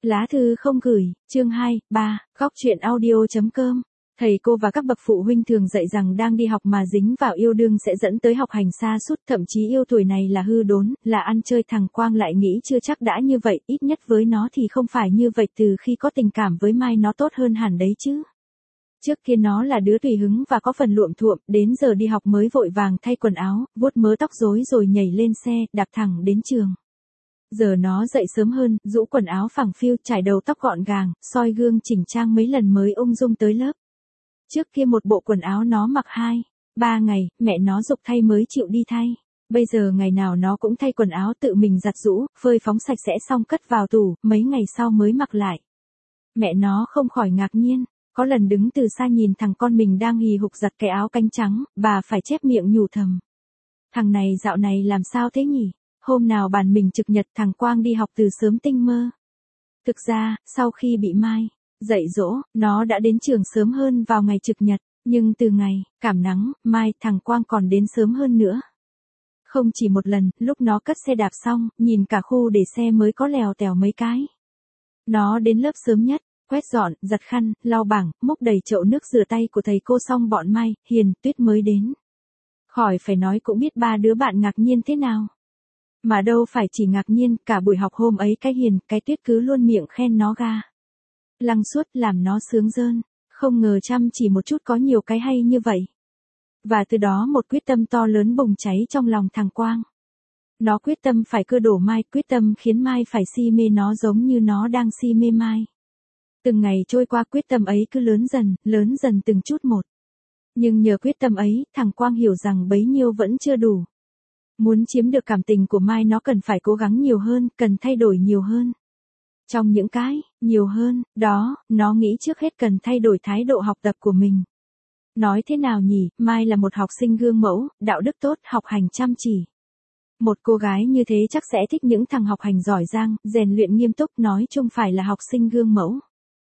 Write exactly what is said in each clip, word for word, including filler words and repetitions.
Lá thư không gửi, chương hai, ba, góc chuyện audio.com. Thầy cô và các bậc phụ huynh thường dạy rằng đang đi học mà dính vào yêu đương sẽ dẫn tới học hành sa sút, thậm chí yêu tuổi này là hư đốn, là ăn chơi. Thằng Quang lại nghĩ chưa chắc đã như vậy, ít nhất với nó thì không phải như vậy, từ khi có tình cảm với Mai nó tốt hơn hẳn đấy chứ. Trước kia nó là đứa tùy hứng và có phần luộm thuộm, đến giờ đi học mới vội vàng thay quần áo, vuốt mớ tóc rối rồi nhảy lên xe, đạp thẳng đến trường. Giờ nó dậy sớm hơn, rũ quần áo phẳng phiu, trải đầu tóc gọn gàng, soi gương chỉnh trang mấy lần mới ung dung tới lớp. Trước kia một bộ quần áo nó mặc hai, ba ngày, mẹ nó giục thay mới chịu đi thay. Bây giờ ngày nào nó cũng thay quần áo tự mình giặt rũ, phơi phóng sạch sẽ xong cất vào tủ, mấy ngày sau mới mặc lại. Mẹ nó không khỏi ngạc nhiên, có lần đứng từ xa nhìn thằng con mình đang hì hục giặt cái áo cánh trắng, bà phải chép miệng nhủ thầm. Thằng này dạo này làm sao thế nhỉ? Hôm nào bàn mình trực nhật thằng Quang đi học từ sớm tinh mơ. Thực ra, sau khi bị Mai dạy dỗ, nó đã đến trường sớm hơn vào ngày trực nhật, nhưng từ ngày cảm nắng, Mai, thằng Quang còn đến sớm hơn nữa. Không chỉ một lần, lúc nó cất xe đạp xong, nhìn cả khu để xe mới có lèo tèo mấy cái. Nó đến lớp sớm nhất, quét dọn, giặt khăn, lau bảng, múc đầy chậu nước rửa tay của thầy cô xong bọn Mai, Hiền, Tuyết mới đến. Khỏi phải nói cũng biết ba đứa bạn ngạc nhiên thế nào. Mà đâu phải chỉ ngạc nhiên, cả buổi học hôm ấy cái Hiền, cái Tuyết cứ luôn miệng khen nó ga lăng suốt, làm nó sướng rơn. Không ngờ chăm chỉ một chút có nhiều cái hay như vậy. Và từ đó một quyết tâm to lớn bùng cháy trong lòng thằng Quang. Nó quyết tâm phải cưa đổ Mai, quyết tâm khiến Mai phải si mê nó giống như nó đang si mê Mai. Từng ngày trôi qua, quyết tâm ấy cứ lớn dần, lớn dần từng chút một. Nhưng nhờ quyết tâm ấy, thằng Quang hiểu rằng bấy nhiêu vẫn chưa đủ. Muốn chiếm được cảm tình của Mai nó cần phải cố gắng nhiều hơn, cần thay đổi nhiều hơn. Trong những cái, nhiều hơn, đó, nó nghĩ trước hết cần thay đổi thái độ học tập của mình. Nói thế nào nhỉ, Mai là một học sinh gương mẫu, đạo đức tốt, học hành chăm chỉ. Một cô gái như thế chắc sẽ thích những thằng học hành giỏi giang, rèn luyện nghiêm túc, nói chung phải là học sinh gương mẫu.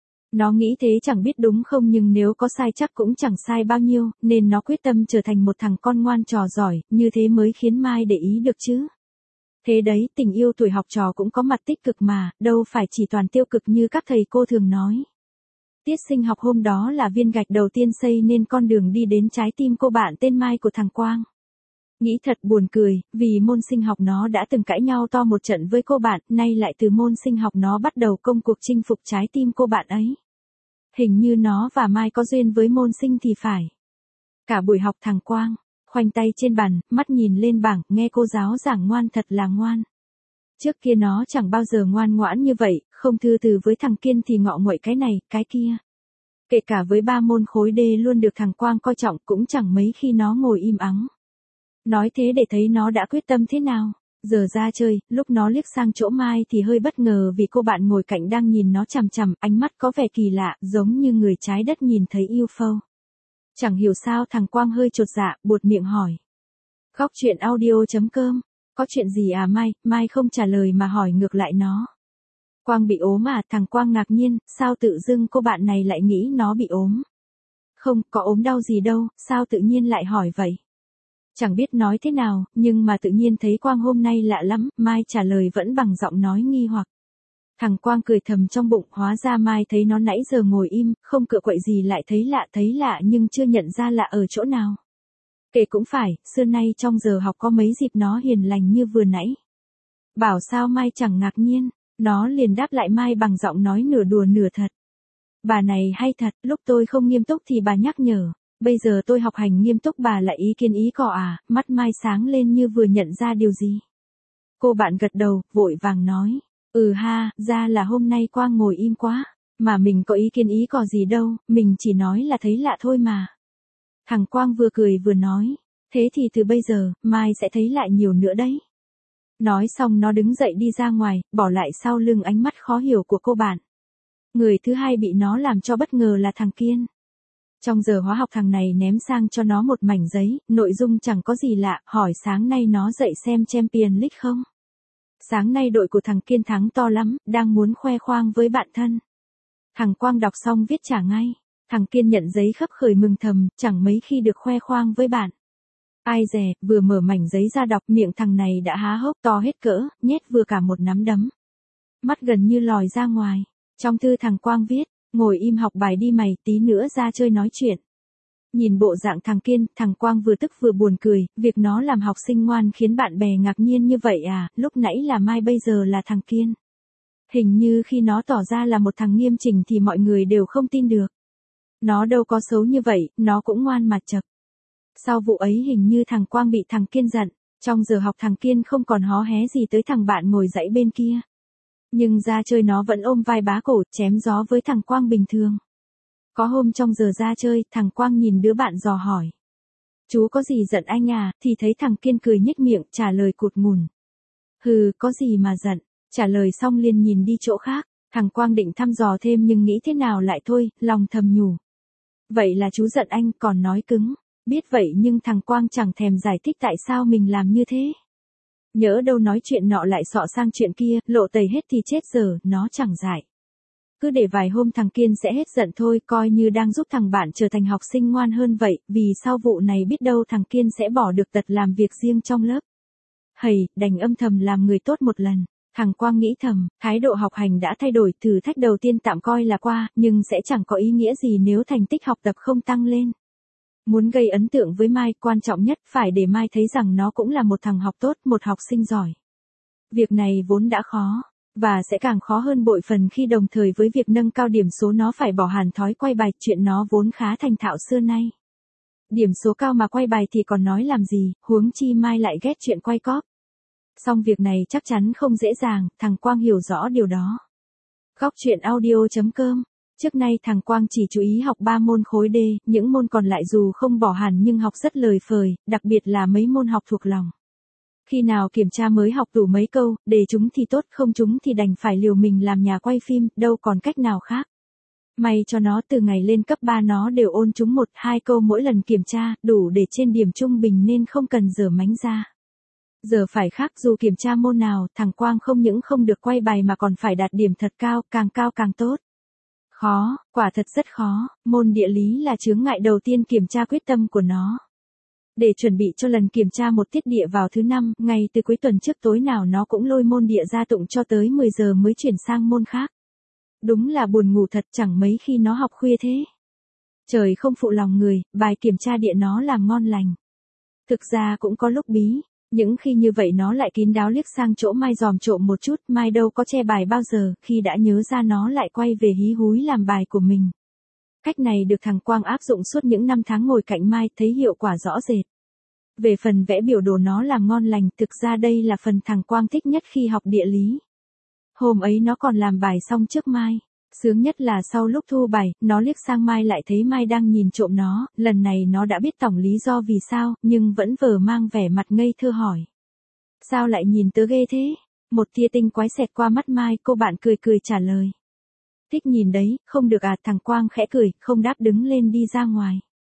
Nó nghĩ thế chẳng biết đúng không, nhưng nếu có sai chắc cũng chẳng sai bao nhiêu, nên nó quyết tâm trở thành một thằng con ngoan trò giỏi, như thế mới khiến Mai để ý được chứ. Thế đấy, tình yêu tuổi học trò cũng có mặt tích cực mà, đâu phải chỉ toàn tiêu cực như các thầy cô thường nói. Tiết sinh học hôm đó là viên gạch đầu tiên xây nên con đường đi đến trái tim cô bạn tên Mai của thằng Quang. Nghĩ thật buồn cười, vì môn sinh học nó đã từng cãi nhau to một trận với cô bạn, nay lại từ môn sinh học nó bắt đầu công cuộc chinh phục trái tim cô bạn ấy. Hình như nó và Mai có duyên với môn sinh thì phải. Cả buổi học thằng Quang khoanh tay trên bàn, mắt nhìn lên bảng, nghe cô giáo giảng ngoan thật là ngoan. Trước kia nó chẳng bao giờ ngoan ngoãn như vậy, không thư từ với thằng Kiên thì ngọ nguậy cái này, cái kia. Kể cả với ba môn khối D luôn được thằng Quang coi trọng, cũng chẳng mấy khi nó ngồi im ắng. Nói thế để thấy nó đã quyết tâm thế nào. Giờ ra chơi, lúc nó liếc sang chỗ Mai thì hơi bất ngờ vì cô bạn ngồi cạnh đang nhìn nó chằm chằm, ánh mắt có vẻ kỳ lạ, giống như người trái đất nhìn thấy u ép ô. Chẳng hiểu sao thằng Quang hơi chột dạ, buột miệng hỏi. Góc chuyện audio.com, có chuyện gì à Mai? Mai không trả lời mà hỏi ngược lại nó. Quang bị ốm à? Thằng Quang ngạc nhiên, sao tự dưng cô bạn này lại nghĩ nó bị ốm? Không, có ốm đau gì đâu, sao tự nhiên lại hỏi vậy? Chẳng biết nói thế nào, nhưng mà tự nhiên thấy Quang hôm nay lạ lắm, Mai trả lời vẫn bằng giọng nói nghi hoặc. Thằng Quang cười thầm trong bụng, hóa ra Mai thấy nó nãy giờ ngồi im, không cựa quậy gì lại thấy lạ thấy lạ nhưng chưa nhận ra lạ ở chỗ nào. Kể cũng phải, xưa nay trong giờ học có mấy dịp nó hiền lành như vừa nãy. Bảo sao Mai chẳng ngạc nhiên, nó liền đáp lại Mai bằng giọng nói nửa đùa nửa thật. Bà này hay thật, lúc tôi không nghiêm túc thì bà nhắc nhở. Bây giờ tôi học hành nghiêm túc bà lại ý kiến ý cọ à, mắt Mai sáng lên như vừa nhận ra điều gì. Cô bạn gật đầu, vội vàng nói, ừ ha, ra là hôm nay Quang ngồi im quá, mà mình có ý kiến ý cọ gì đâu, mình chỉ nói là thấy lạ thôi mà. Thằng Quang vừa cười vừa nói, thế thì từ bây giờ, Mai sẽ thấy lại nhiều nữa đấy. Nói xong nó đứng dậy đi ra ngoài, bỏ lại sau lưng ánh mắt khó hiểu của cô bạn. Người thứ hai bị nó làm cho bất ngờ là thằng Kiên. Trong giờ hóa học thằng này ném sang cho nó một mảnh giấy, nội dung chẳng có gì lạ, hỏi sáng nay nó dậy xem Champions League không? Sáng nay đội của thằng Kiên thắng to lắm, đang muốn khoe khoang với bạn thân. Thằng Quang đọc xong viết trả ngay. Thằng Kiên nhận giấy khấp khởi mừng thầm, chẳng mấy khi được khoe khoang với bạn. Ai dè, vừa mở mảnh giấy ra đọc, miệng thằng này đã há hốc to hết cỡ, nhét vừa cả một nắm đấm. Mắt gần như lòi ra ngoài. Trong thư thằng Quang viết, ngồi im học bài đi mày, tí nữa ra chơi nói chuyện. Nhìn bộ dạng thằng Kiên, thằng Quang vừa tức vừa buồn cười, việc nó làm học sinh ngoan khiến bạn bè ngạc nhiên như vậy à, lúc nãy là Mai bây giờ là thằng Kiên. Hình như khi nó tỏ ra là một thằng nghiêm chỉnh thì mọi người đều không tin được. Nó đâu có xấu như vậy, nó cũng ngoan mà chậc. Sau vụ ấy hình như thằng Quang bị thằng Kiên giận, trong giờ học thằng Kiên không còn hó hé gì tới thằng bạn ngồi dãy bên kia. Nhưng ra chơi nó vẫn ôm vai bá cổ, chém gió với thằng Quang bình thường. Có hôm trong giờ ra chơi, thằng Quang nhìn đứa bạn dò hỏi. Chú có gì giận anh à, thì thấy thằng Kiên cười nhếch miệng, trả lời cụt ngùn. Hừ, có gì mà giận, trả lời xong liền nhìn đi chỗ khác, thằng Quang định thăm dò thêm nhưng nghĩ thế nào lại thôi, lòng thầm nhủ. Vậy là chú giận anh, còn nói cứng. Biết vậy nhưng thằng Quang chẳng thèm giải thích tại sao mình làm như thế. Nhỡ đâu nói chuyện nọ lại xọ sang chuyện kia, lộ tẩy hết thì chết giờ, nó chẳng dại. Cứ để vài hôm thằng Kiên sẽ hết giận thôi, coi như đang giúp thằng bạn trở thành học sinh ngoan hơn vậy, vì sau vụ này biết đâu thằng Kiên sẽ bỏ được tật làm việc riêng trong lớp. Hầy, đành âm thầm làm người tốt một lần. Thằng Quang nghĩ thầm, thái độ học hành đã thay đổi, thử thách đầu tiên tạm coi là qua, nhưng sẽ chẳng có ý nghĩa gì nếu thành tích học tập không tăng lên. Muốn gây ấn tượng với Mai, quan trọng nhất phải để Mai thấy rằng nó cũng là một thằng học tốt, một học sinh giỏi. Việc này vốn đã khó, và sẽ càng khó hơn bội phần khi đồng thời với việc nâng cao điểm số nó phải bỏ hẳn thói quay bài, chuyện nó vốn khá thành thạo xưa nay. Điểm số cao mà quay bài thì còn nói làm gì, huống chi Mai lại ghét chuyện quay cóp. Song việc này chắc chắn không dễ dàng, thằng Quang hiểu rõ điều đó. Góc truyện audio chấm com. Trước nay thằng Quang chỉ chú ý học ba môn khối D, những môn còn lại dù không bỏ hẳn nhưng học rất lời phời, đặc biệt là mấy môn học thuộc lòng. Khi nào kiểm tra mới học đủ mấy câu, để chúng thì tốt, không chúng thì đành phải liều mình làm nhà quay phim, đâu còn cách nào khác. May cho nó từ ngày lên cấp ba nó đều ôn chúng một, hai câu mỗi lần kiểm tra, đủ để trên điểm trung bình nên không cần dở mánh ra. Giờ phải khác, dù kiểm tra môn nào, thằng Quang không những không được quay bài mà còn phải đạt điểm thật cao, càng cao càng tốt. Khó, quả thật rất khó, môn địa lý là chướng ngại đầu tiên kiểm tra quyết tâm của nó. Để chuẩn bị cho lần kiểm tra một tiết địa vào thứ năm, ngay từ cuối tuần trước tối nào nó cũng lôi môn địa ra tụng cho tới mười giờ mới chuyển sang môn khác. Đúng là buồn ngủ thật, chẳng mấy khi nó học khuya thế. Trời không phụ lòng người, bài kiểm tra địa nó làm ngon lành. Thực ra cũng có lúc bí, những khi như vậy nó lại kín đáo liếc sang chỗ Mai dòm trộm một chút, Mai đâu có che bài bao giờ, khi đã nhớ ra nó lại quay về hí húi làm bài của mình. Cách này được thằng Quang áp dụng suốt những năm tháng ngồi cạnh Mai, thấy hiệu quả rõ rệt. Về phần vẽ biểu đồ nó làm ngon lành, thực ra đây là phần thằng Quang thích nhất khi học địa lý. Hôm ấy nó còn làm bài xong trước Mai. Sướng nhất là sau lúc thu bài, nó liếc sang Mai lại thấy Mai đang nhìn trộm nó, lần này nó đã biết tổng lý do vì sao, nhưng vẫn vờ mang vẻ mặt ngây thơ hỏi. Sao lại nhìn tớ ghê thế? Một tia tinh quái xẹt qua mắt Mai, cô bạn cười cười trả lời. Thích nhìn đấy, không được à, thằng Quang khẽ cười, không đáp đứng lên đi ra ngoài.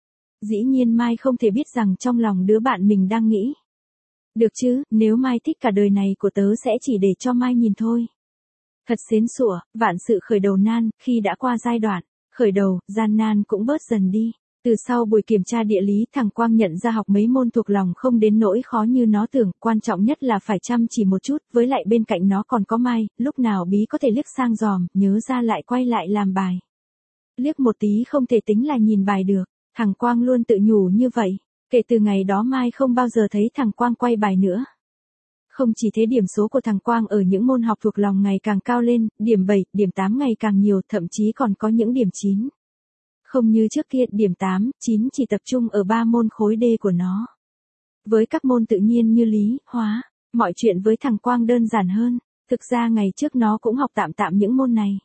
Dĩ nhiên Mai không thể biết rằng trong lòng đứa bạn mình đang nghĩ. Được chứ, nếu Mai thích cả đời này của tớ sẽ chỉ để cho Mai nhìn thôi. Thật xến xủa, vạn sự khởi đầu nan, khi đã qua giai đoạn, khởi đầu, gian nan cũng bớt dần đi. Từ sau buổi kiểm tra địa lý, thằng Quang nhận ra học mấy môn thuộc lòng không đến nỗi khó như nó tưởng, quan trọng nhất là phải chăm chỉ một chút, với lại bên cạnh nó còn có Mai, lúc nào bí có thể liếc sang dòm, nhớ ra lại quay lại làm bài. Liếc một tí không thể tính là nhìn bài được, thằng Quang luôn tự nhủ như vậy, kể từ ngày đó Mai không bao giờ thấy thằng Quang quay bài nữa. Không chỉ thế, điểm số của thằng Quang ở những môn học thuộc lòng ngày càng cao lên, điểm bảy, điểm tám ngày càng nhiều, thậm chí còn có những điểm chín. Không như trước kia, điểm tám, chín chỉ tập trung ở ba môn khối D của nó. Với các môn tự nhiên như lý, hóa, mọi chuyện với thằng Quang đơn giản hơn, thực ra ngày trước nó cũng học tạm tạm những môn này.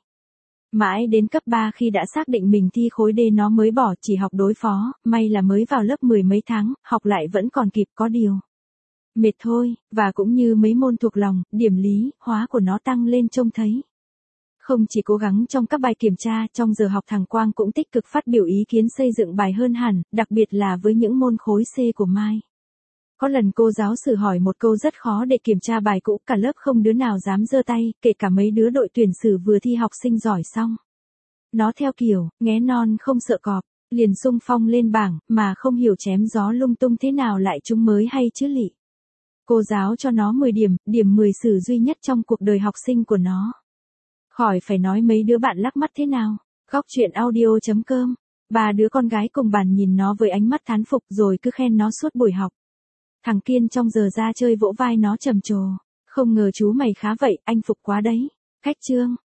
Mãi đến cấp ba khi đã xác định mình thi khối D nó mới bỏ, chỉ học đối phó, may là mới vào lớp mười mấy tháng, học lại vẫn còn kịp, có điều. Mệt thôi, và cũng như mấy môn thuộc lòng, điểm lý, hóa của nó tăng lên trông thấy. Không chỉ cố gắng trong các bài kiểm tra, trong giờ học thằng Quang cũng tích cực phát biểu ý kiến xây dựng bài hơn hẳn, đặc biệt là với những môn khối C của Mai. Có lần cô giáo sử hỏi một câu rất khó để kiểm tra bài cũ, cả lớp không đứa nào dám giơ tay, kể cả mấy đứa đội tuyển sử vừa thi học sinh giỏi xong. Nó theo kiểu, nghé non không sợ cọp, liền xung phong lên bảng, mà không hiểu chém gió lung tung thế nào lại trúng mới hay chứ lị. Cô giáo cho nó mười điểm, điểm mười sử duy nhất trong cuộc đời học sinh của nó. Khỏi phải nói mấy đứa bạn lắc mắt thế nào. Góc chuyện audio chấm com. Ba đứa con gái cùng bàn nhìn nó với ánh mắt thán phục rồi cứ khen nó suốt buổi học. Thằng Kiên trong giờ ra chơi vỗ vai nó trầm trồ. Không ngờ chú mày khá vậy, anh phục quá đấy. Khách chương.